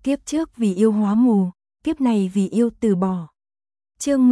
Kiếp trước vì yêu hóa mù, kiếp này vì yêu từ bỏ. Chương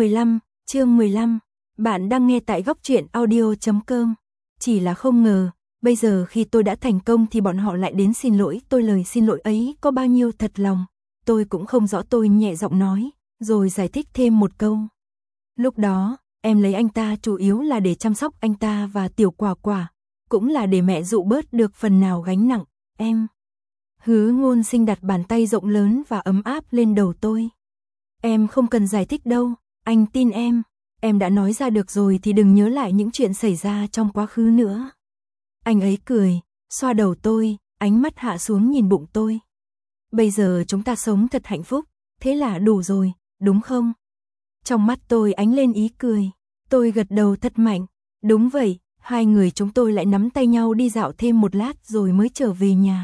15, bạn đang nghe tại góc truyện audio.com. Chỉ là không ngờ, bây giờ khi tôi đã thành công thì bọn họ lại đến xin lỗi tôi. Lời xin lỗi ấy có bao nhiêu thật lòng, tôi cũng không rõ. Tôi nhẹ giọng nói, rồi giải thích thêm một câu. Lúc đó, em lấy anh ta chủ yếu là để chăm sóc anh ta và Tiểu Quả Quả, cũng là để mẹ dụ bớt được phần nào gánh nặng. Em. Hứa Ngôn Sinh đặt bàn tay rộng lớn và ấm áp lên đầu tôi. Em không cần giải thích đâu, anh tin em đã nói ra được rồi thì đừng nhớ lại những chuyện xảy ra trong quá khứ nữa. Anh ấy cười, xoa đầu tôi, ánh mắt hạ xuống nhìn bụng tôi. Bây giờ chúng ta sống thật hạnh phúc, thế là đủ rồi, đúng không? Trong mắt tôi ánh lên ý cười, tôi gật đầu thật mạnh. Đúng vậy, hai người chúng tôi lại nắm tay nhau đi dạo thêm một lát rồi mới trở về nhà.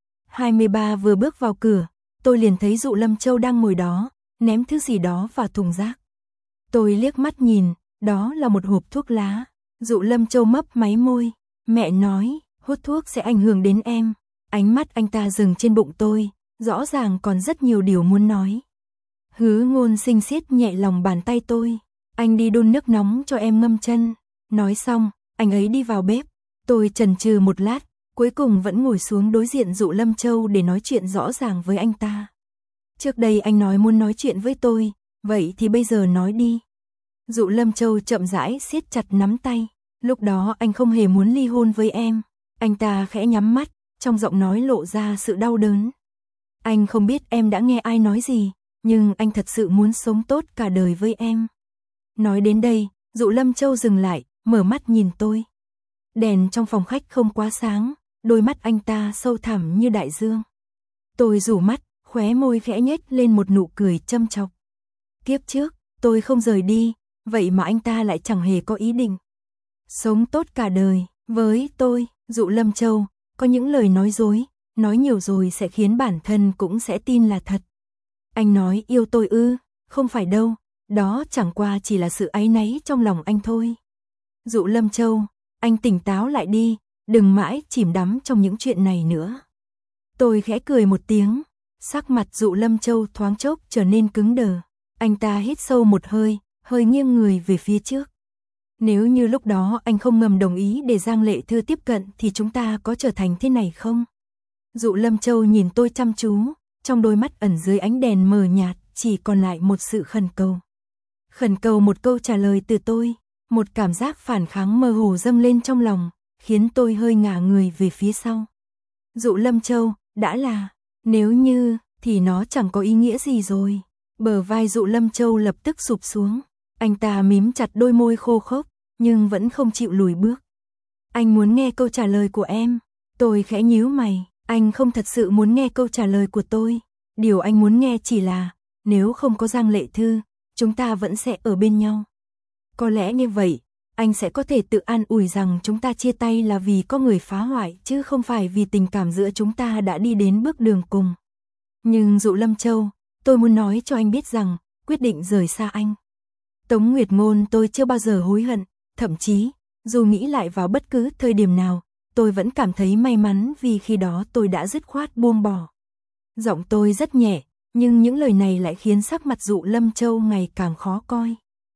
23 vừa bước vào cửa, tôi liền thấy Dụ Lâm Châu đang ngồi đó, ném thứ gì đó vào thùng rác. Tôi liếc mắt nhìn, đó là một hộp thuốc lá. Dụ Lâm Châu mấp máy môi, mẹ nói, hút thuốc sẽ ảnh hưởng đến em. Ánh mắt anh ta dừng trên bụng tôi, rõ ràng còn rất nhiều điều muốn nói. Hứa Ngôn Sinh siết nhẹ lòng bàn tay tôi, anh đi đun nước nóng cho em ngâm chân. Nói xong, anh ấy đi vào bếp. Tôi chần chừ một lát, cuối cùng vẫn ngồi xuống đối diện Dụ Lâm Châu để nói chuyện rõ ràng với anh ta. Trước đây anh nói muốn nói chuyện với tôi, vậy thì bây giờ nói đi. Dụ Lâm Châu chậm rãi siết chặt nắm tay. Lúc đó anh không hề muốn ly hôn với em. Anh ta khẽ nhắm mắt, trong giọng nói lộ ra sự đau đớn. Anh không biết em đã nghe ai nói gì, nhưng anh thật sự muốn sống tốt cả đời với em. Nói đến đây, Dụ Lâm Châu dừng lại, mở mắt nhìn tôi. Đèn trong phòng khách không quá sáng, đôi mắt anh ta sâu thẳm như đại dương. Tôi rủ mắt, khóe môi khẽ nhếch lên một nụ cười châm chọc. Kiếp trước, tôi không rời đi, vậy mà anh ta lại chẳng hề có ý định sống tốt cả đời với tôi. Dụ Lâm Châu, có những lời nói dối, nói nhiều rồi sẽ khiến bản thân cũng sẽ tin là thật. Anh nói yêu tôi ư? Không phải đâu, đó chẳng qua chỉ là sự áy náy trong lòng anh thôi. Dụ Lâm Châu, anh tỉnh táo lại đi, đừng mãi chìm đắm trong những chuyện này nữa. Tôi khẽ cười một tiếng, sắc mặt Dụ Lâm Châu thoáng chốc trở nên cứng đờ. Anh ta hít sâu một hơi, hơi nghiêng người về phía trước. Nếu như lúc đó anh không ngầm đồng ý để Giang Lệ Thư tiếp cận thì chúng ta có trở thành thế này không? Dụ Lâm Châu nhìn tôi chăm chú, trong đôi mắt ẩn dưới ánh đèn mờ nhạt chỉ còn lại một sự khẩn cầu. Khẩn cầu một câu trả lời từ tôi. Một cảm giác phản kháng mơ hồ dâng lên trong lòng, khiến tôi hơi ngả người về phía sau. Dụ Lâm Châu, đã là, nếu như, thì nó chẳng có ý nghĩa gì rồi. Bờ vai Dụ Lâm Châu lập tức sụp xuống. Anh ta mím chặt đôi môi khô khốc, nhưng vẫn không chịu lùi bước. Anh muốn nghe câu trả lời của em. Tôi khẽ nhíu mày, anh không thật sự muốn nghe câu trả lời của tôi. Điều anh muốn nghe chỉ là, nếu không có Giang Lệ Thư, chúng ta vẫn sẽ ở bên nhau. Có lẽ như vậy, anh sẽ có thể tự an ủi rằng chúng ta chia tay là vì có người phá hoại chứ không phải vì tình cảm giữa chúng ta đã đi đến bước đường cùng. Nhưng Dụ Lâm Châu, tôi muốn nói cho anh biết rằng, quyết định rời xa anh. Tống Nguyệt Ngôn tôi chưa bao giờ hối hận, thậm chí, dù nghĩ lại vào bất cứ thời điểm nào, tôi vẫn cảm thấy may mắn vì khi đó tôi đã dứt khoát buông bỏ. Giọng tôi rất nhẹ, nhưng những lời này lại khiến sắc mặt Dụ Lâm Châu ngày càng khó coi.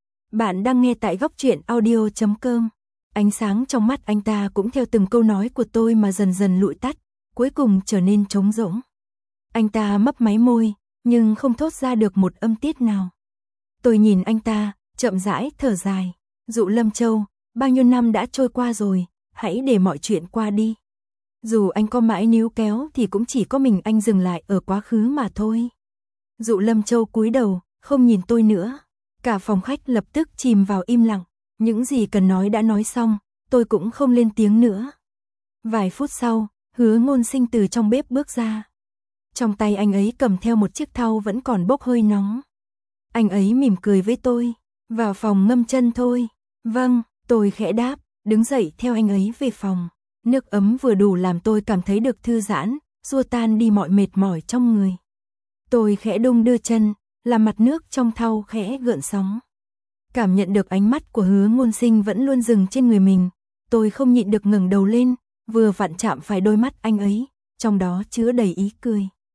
Bạn đang nghe tại góc truyện audio.com. Ánh sáng trong mắt anh ta cũng theo từng câu nói của tôi mà dần dần lụi tắt, cuối cùng trở nên trống rỗng. Anh ta mấp máy môi, nhưng không thốt ra được một âm tiết nào. Tôi nhìn anh ta, chậm rãi thở dài. Dụ Lâm Châu, bao nhiêu năm đã trôi qua rồi, hãy để mọi chuyện qua đi. Dù anh có mãi níu kéo thì cũng chỉ có mình anh dừng lại ở quá khứ mà thôi. Dụ Lâm Châu cúi đầu, không nhìn tôi nữa. Cả phòng khách lập tức chìm vào im lặng. Những gì cần nói đã nói xong, tôi cũng không lên tiếng nữa. Vài phút sau, Hứa Ngôn Sinh từ trong bếp bước ra. Trong tay anh ấy cầm theo một chiếc thau vẫn còn bốc hơi nóng. Anh ấy mỉm cười với tôi. Vào phòng ngâm chân thôi. Vâng, tôi khẽ đáp, đứng dậy theo anh ấy về phòng. Nước ấm vừa đủ làm tôi cảm thấy được thư giãn, xua tan đi mọi mệt mỏi trong người. Tôi khẽ đung đưa chân, làm mặt nước trong thau khẽ gợn sóng. Cảm nhận được ánh mắt của Hứa Ngôn Sinh vẫn luôn dừng trên người mình, tôi không nhịn được ngẩng đầu lên, vừa vặn chạm phải đôi mắt anh ấy, trong đó chứa đầy ý cười.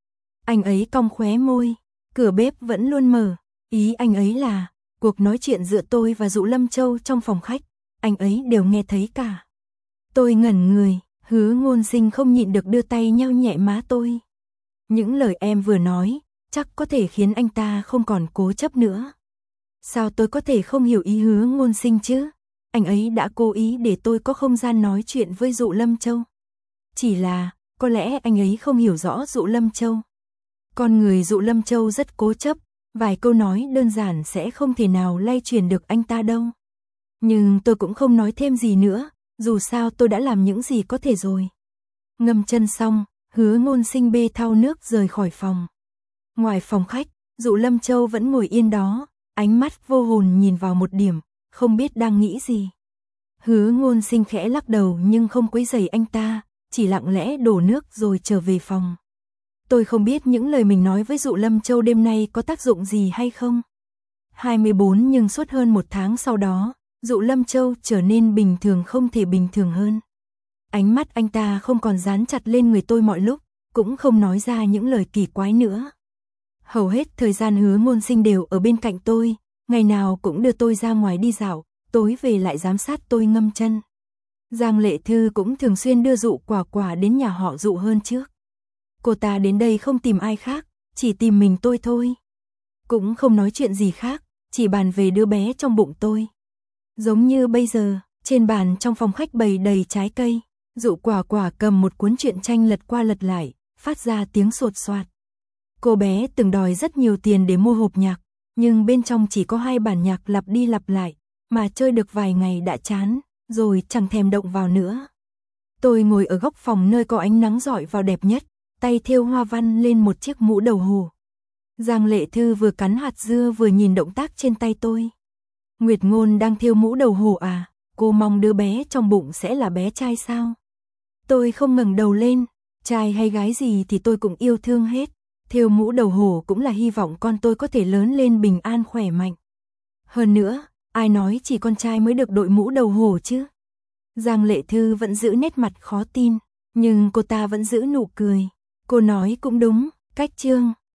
Anh ấy cong khóe môi, cửa bếp vẫn luôn mở, ý anh ấy là, cuộc nói chuyện giữa tôi và Dụ Lâm Châu trong phòng khách, anh ấy đều nghe thấy cả. Tôi ngẩn người, Hứa Ngôn Sinh không nhịn được đưa tay nhao nhẹ má tôi. Những lời em vừa nói, chắc có thể khiến anh ta không còn cố chấp nữa. Sao tôi có thể không hiểu ý Hứa Ngôn Sinh chứ? Anh ấy đã cố ý để tôi có không gian nói chuyện với Dụ Lâm Châu. Chỉ là, có lẽ anh ấy không hiểu rõ Dụ Lâm Châu. Con người Dụ Lâm Châu rất cố chấp, vài câu nói đơn giản sẽ không thể nào lay chuyển được anh ta đâu. Nhưng tôi cũng không nói thêm gì nữa, dù sao tôi đã làm những gì có thể rồi. Ngâm chân xong, Hứa Ngôn Sinh bê thau nước rời khỏi phòng. Ngoài phòng khách, Dụ Lâm Châu vẫn ngồi yên đó, ánh mắt vô hồn nhìn vào một điểm, không biết đang nghĩ gì. Hứa Ngôn Sinh khẽ lắc đầu nhưng không quấy rầy anh ta, chỉ lặng lẽ đổ nước rồi trở về phòng. Tôi không biết những lời mình nói với Dụ Lâm Châu đêm nay có tác dụng gì hay không. 24 nhưng suốt hơn một tháng sau đó, Dụ Lâm Châu trở nên bình thường không thể bình thường hơn. Ánh mắt anh ta không còn dán chặt lên người tôi mọi lúc, cũng không nói ra những lời kỳ quái nữa. Hầu hết thời gian Hứa Ngôn Sinh đều ở bên cạnh tôi, ngày nào cũng đưa tôi ra ngoài đi dạo, tối về lại giám sát tôi ngâm chân. Giang Lệ Thư cũng thường xuyên đưa Dụ Quả Quả đến nhà họ Dụ hơn trước. Cô ta đến đây không tìm ai khác, chỉ tìm mình tôi thôi. Cũng không nói chuyện gì khác, chỉ bàn về đứa bé trong bụng tôi. Giống như bây giờ, trên bàn trong phòng khách bày đầy trái cây, Dụ Quả Quả cầm một cuốn truyện tranh lật qua lật lại, phát ra tiếng sột soạt. Cô bé từng đòi rất nhiều tiền để mua hộp nhạc, nhưng bên trong chỉ có 2 bản nhạc lặp đi lặp lại, mà chơi được vài ngày đã chán, rồi chẳng thèm động vào nữa. Tôi ngồi ở góc phòng nơi có ánh nắng rọi vào đẹp nhất, tay thêu hoa văn lên một chiếc mũ đầu hổ. Giang Lệ Thư vừa cắn hạt dưa vừa nhìn động tác trên tay tôi. Nguyệt Ngôn đang thêu mũ đầu hổ à, cô mong đứa bé trong bụng sẽ là bé trai sao? Tôi không ngẩng đầu lên, trai hay gái gì thì tôi cũng yêu thương hết. Thêu mũ đầu hổ cũng là hy vọng con tôi có thể lớn lên bình an khỏe mạnh. Hơn nữa, ai nói chỉ con trai mới được đội mũ đầu hổ chứ? Giang Lệ Thư vẫn giữ nét mặt khó tin, nhưng cô ta vẫn giữ nụ cười. Cô nói cũng đúng, cách chương